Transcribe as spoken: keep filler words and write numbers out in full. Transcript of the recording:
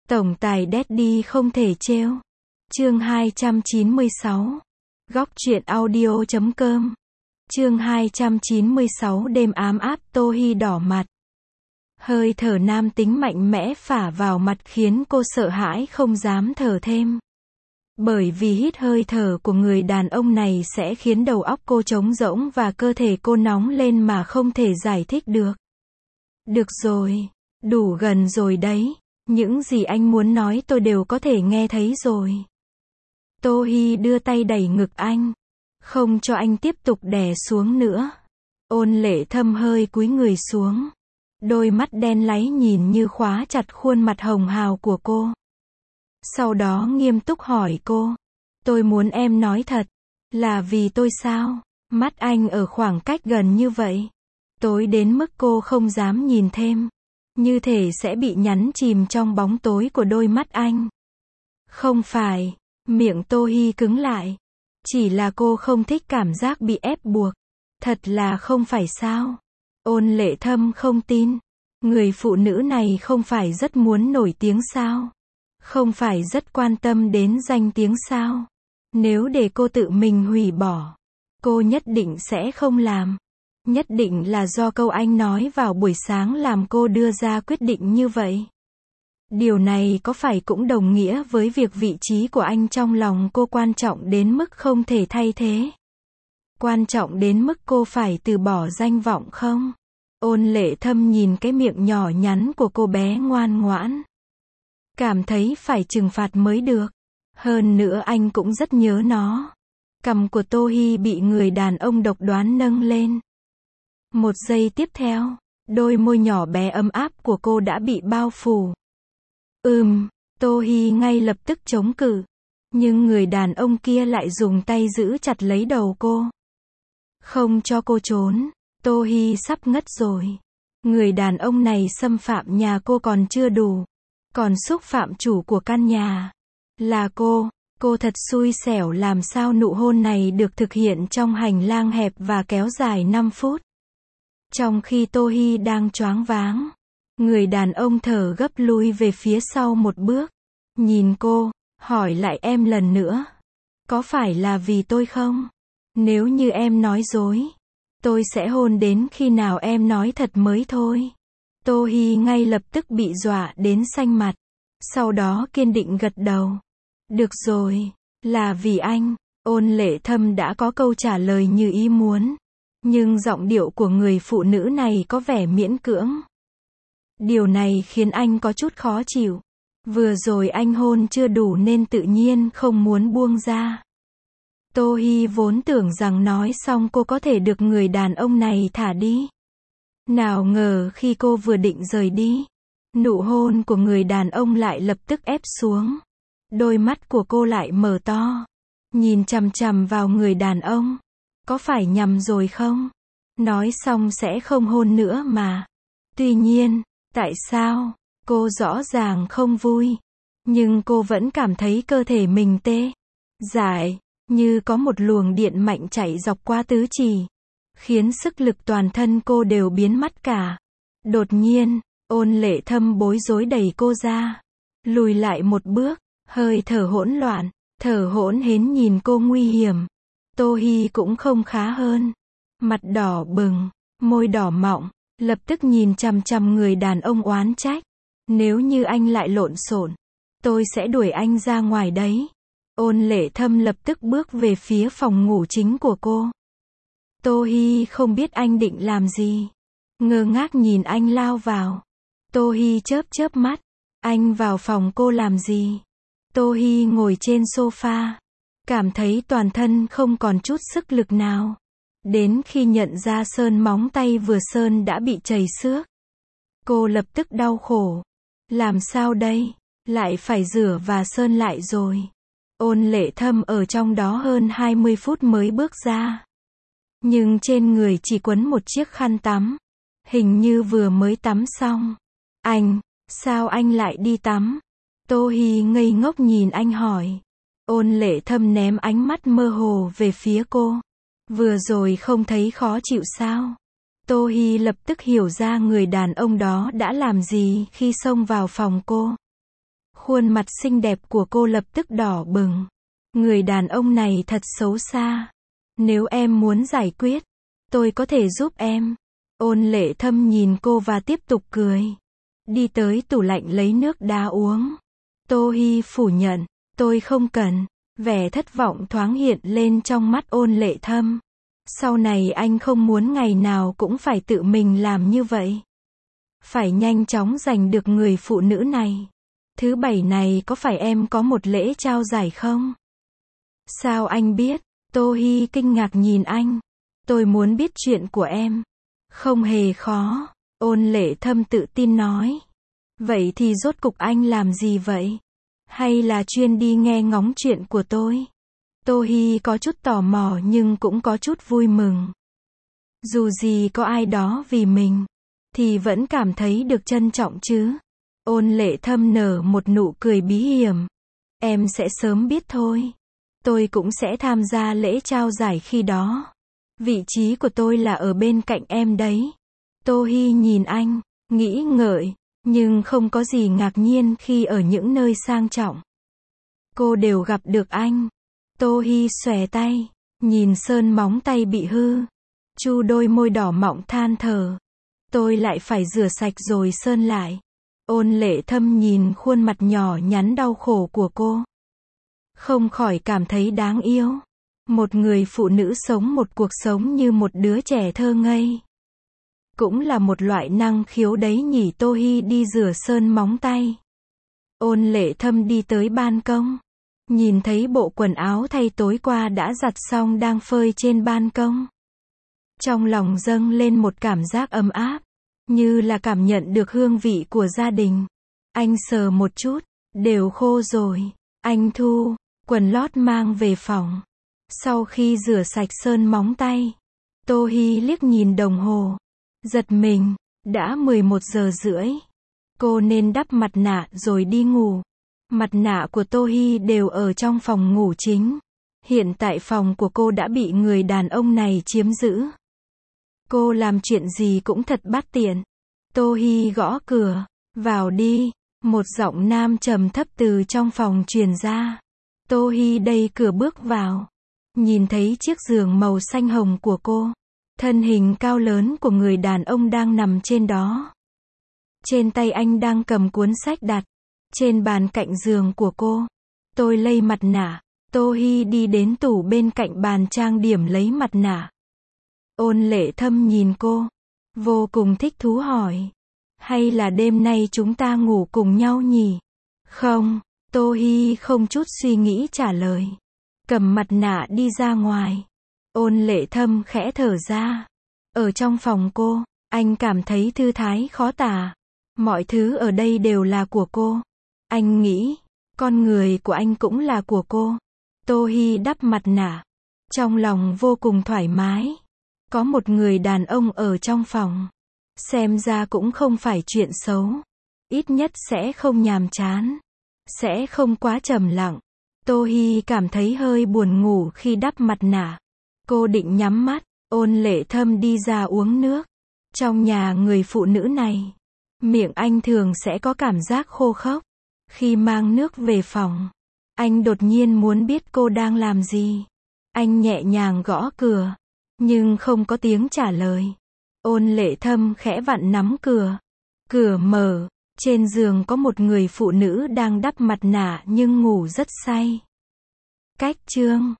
Tổng tài Daddy không thể trêu. Chương hai trăm chín mươi sáu. Góc truyện audio chấm com. Chương hai trăm chín mươi sáu đêm ám áp. Tô Hi đỏ mặt. Hơi thở nam tính mạnh mẽ phả vào mặt khiến cô sợ hãi không dám thở thêm. Bởi vì hít hơi thở của người đàn ông này sẽ khiến đầu óc cô trống rỗng và cơ thể cô nóng lên mà không thể giải thích được. Được rồi, đủ gần rồi đấy, những gì anh muốn nói tôi đều có thể nghe thấy rồi. Tô Hi đưa tay đẩy ngực anh, không cho anh tiếp tục đè xuống nữa. Ôn Lệ Thâm hơi cúi người xuống, đôi mắt đen láy nhìn như khóa chặt khuôn mặt hồng hào của cô. Sau đó nghiêm túc hỏi cô, tôi muốn em nói thật, là vì tôi sao? Mắt anh ở khoảng cách gần như vậy, tối đến mức cô không dám nhìn thêm, như thể sẽ bị nhấn chìm trong bóng tối của đôi mắt anh. Không phải, miệng Tô Hi cứng lại, chỉ là cô không thích cảm giác bị ép buộc. Thật là không phải sao? Ôn Lệ Thâm không tin, người phụ nữ này không phải rất muốn nổi tiếng sao? Không phải rất quan tâm đến danh tiếng sao? Nếu để cô tự mình hủy bỏ, cô nhất định sẽ không làm. Nhất định là do câu anh nói vào buổi sáng làm cô đưa ra quyết định như vậy. Điều này có phải cũng đồng nghĩa với việc vị trí của anh trong lòng cô quan trọng đến mức không thể thay thế? Quan trọng đến mức cô phải từ bỏ danh vọng không? Ôn Lệ Thâm nhìn cái miệng nhỏ nhắn của cô bé ngoan ngoãn, cảm thấy phải trừng phạt mới được. Hơn nữa anh cũng rất nhớ nó. Cằm của Tô Hi bị người đàn ông độc đoán nâng lên. Một giây tiếp theo, đôi môi nhỏ bé ấm áp của cô đã bị bao phủ. Ừm, Tô Hi ngay lập tức chống cự. Nhưng người đàn ông kia lại dùng tay giữ chặt lấy đầu cô, không cho cô trốn. Tô Hi sắp ngất rồi. Người đàn ông này xâm phạm nhà cô còn chưa đủ, còn xúc phạm chủ của căn nhà là cô. Cô thật xui xẻo, làm sao nụ hôn này được thực hiện trong hành lang hẹp và kéo dài năm phút. Trong khi Tô Hi đang choáng váng, người đàn ông thở gấp lui về phía sau một bước, nhìn cô, hỏi lại em lần nữa. Có phải là vì tôi không? Nếu như em nói dối, tôi sẽ hôn đến khi nào em nói thật mới thôi. Tô Hi ngay lập tức bị dọa đến xanh mặt, sau đó kiên định gật đầu. Được rồi, là vì anh. Ôn Lệ Thâm đã có câu trả lời như ý muốn, nhưng giọng điệu của người phụ nữ này có vẻ miễn cưỡng. Điều này khiến anh có chút khó chịu. Vừa rồi anh hôn chưa đủ nên tự nhiên không muốn buông ra. Tô Hi vốn tưởng rằng nói xong cô có thể được người đàn ông này thả đi. Nào ngờ khi cô vừa định rời đi, nụ hôn của người đàn ông lại lập tức ép xuống. Đôi mắt của cô lại mở to, nhìn chằm chằm vào người đàn ông. Có phải nhầm rồi không? Nói xong sẽ không hôn nữa mà. Tuy nhiên, tại sao? Cô rõ ràng không vui, nhưng cô vẫn cảm thấy cơ thể mình tê dại, như có một luồng điện mạnh chạy dọc qua tứ chi, khiến sức lực toàn thân cô đều biến mất cả. Đột nhiên, Ôn Lệ Thâm bối rối đẩy cô ra, lùi lại một bước, hơi thở hỗn loạn, thở hổn hển nhìn cô nguy hiểm. Tô Hi cũng không khá hơn, mặt đỏ bừng, môi đỏ mọng, lập tức nhìn chằm chằm người đàn ông oán trách. Nếu như anh lại lộn xộn, tôi sẽ đuổi anh ra ngoài đấy. Ôn Lệ Thâm lập tức bước về phía phòng ngủ chính của cô. Tô Hi không biết anh định làm gì, ngơ ngác nhìn anh lao vào. Tô Hi chớp chớp mắt, anh vào phòng cô làm gì? Tô Hi ngồi trên sofa, cảm thấy toàn thân không còn chút sức lực nào. Đến khi nhận ra sơn móng tay vừa sơn đã bị chảy xước, cô lập tức đau khổ. Làm sao đây? Lại phải rửa và sơn lại rồi. Ôn Lệ Thâm ở trong đó hơn hai mươi phút mới bước ra, nhưng trên người chỉ quấn một chiếc khăn tắm, hình như vừa mới tắm xong. Anh, sao anh lại đi tắm? Tô Hi ngây ngốc nhìn anh hỏi. Ôn Lệ Thâm ném ánh mắt mơ hồ về phía cô. Vừa rồi không thấy khó chịu sao? Tô Hi lập tức hiểu ra người đàn ông đó đã làm gì khi xông vào phòng cô. Khuôn mặt xinh đẹp của cô lập tức đỏ bừng. Người đàn ông này thật xấu xa. Nếu em muốn giải quyết, tôi có thể giúp em. Ôn Lệ Thâm nhìn cô và tiếp tục cười. Đi tới tủ lạnh lấy nước đá uống. Tô Hi phủ nhận, tôi không cần. Vẻ thất vọng thoáng hiện lên trong mắt Ôn Lệ Thâm. Sau này anh không muốn ngày nào cũng phải tự mình làm như vậy. Phải nhanh chóng giành được người phụ nữ này. Thứ bảy này có phải em có một lễ trao giải không? Sao anh biết? Tô Hi kinh ngạc nhìn anh. Tôi muốn biết chuyện của em. Không hề khó. Ôn Lệ Thâm tự tin nói. Vậy thì rốt cục anh làm gì vậy? Hay là chuyên đi nghe ngóng chuyện của tôi? Tô Hi có chút tò mò nhưng cũng có chút vui mừng. Dù gì có ai đó vì mình, thì vẫn cảm thấy được trân trọng chứ. Ôn Lệ Thâm nở một nụ cười bí hiểm. Em sẽ sớm biết thôi. Tôi cũng sẽ tham gia lễ trao giải khi đó. Vị trí của tôi là ở bên cạnh em đấy. Tô Hi nhìn anh, nghĩ ngợi, nhưng không có gì ngạc nhiên khi ở những nơi sang trọng. Cô đều gặp được anh. Tô Hi xòe tay, nhìn sơn móng tay bị hư. Chu đôi môi đỏ mọng than thở. Tôi lại phải rửa sạch rồi sơn lại. Ôn Lệ Thâm nhìn khuôn mặt nhỏ nhắn đau khổ của cô. Không khỏi cảm thấy đáng yêu. Một người phụ nữ sống một cuộc sống như một đứa trẻ thơ ngây. Cũng là một loại năng khiếu đấy nhỉ. Tô Hi đi rửa sơn móng tay. Ôn Lệ Thâm đi tới ban công. Nhìn thấy bộ quần áo thay tối qua đã giặt xong đang phơi trên ban công. Trong lòng dâng lên một cảm giác ấm áp. Như là cảm nhận được hương vị của gia đình. Anh sờ một chút. Đều khô rồi. Anh thu quần lót mang về phòng. Sau khi rửa sạch sơn móng tay, Tô Hi liếc nhìn đồng hồ. Giật mình. Đã mười một giờ rưỡi. Cô nên đắp mặt nạ rồi đi ngủ. Mặt nạ của Tô Hi đều ở trong phòng ngủ chính. Hiện tại phòng của cô đã bị người đàn ông này chiếm giữ. Cô làm chuyện gì cũng thật bất tiện. Tô Hi gõ cửa. Vào đi. Một giọng nam trầm thấp từ trong phòng truyền ra. Tô Hi đẩy cửa bước vào. Nhìn thấy chiếc giường màu xanh hồng của cô. Thân hình cao lớn của người đàn ông đang nằm trên đó. Trên tay anh đang cầm cuốn sách đặt. Trên bàn cạnh giường của cô. Tôi lấy mặt nạ. Tô Hi đi đến tủ bên cạnh bàn trang điểm lấy mặt nạ. Ôn Lệ Thâm nhìn cô. Vô cùng thích thú hỏi. Hay là đêm nay chúng ta ngủ cùng nhau nhỉ? Không. Tô Hi không chút suy nghĩ trả lời. Cầm mặt nạ đi ra ngoài. Ôn Lệ Thâm khẽ thở ra. Ở trong phòng cô, anh cảm thấy thư thái khó tả. Mọi thứ ở đây đều là của cô. Anh nghĩ, con người của anh cũng là của cô. Tô Hi đắp mặt nạ. Trong lòng vô cùng thoải mái. Có một người đàn ông ở trong phòng. Xem ra cũng không phải chuyện xấu. Ít nhất sẽ không nhàm chán. Sẽ không quá trầm lặng. Tô Hi cảm thấy hơi buồn ngủ khi đắp mặt nạ. Cô định nhắm mắt. Ôn Lệ Thâm đi ra uống nước. Trong nhà người phụ nữ này, miệng anh thường sẽ có cảm giác khô khốc. Khi mang nước về phòng, anh đột nhiên muốn biết cô đang làm gì. Anh nhẹ nhàng gõ cửa, nhưng không có tiếng trả lời. Ôn Lệ Thâm khẽ vặn nắm cửa. Cửa mở, trên giường có một người phụ nữ đang đắp mặt nạ nhưng ngủ rất say. Cách chương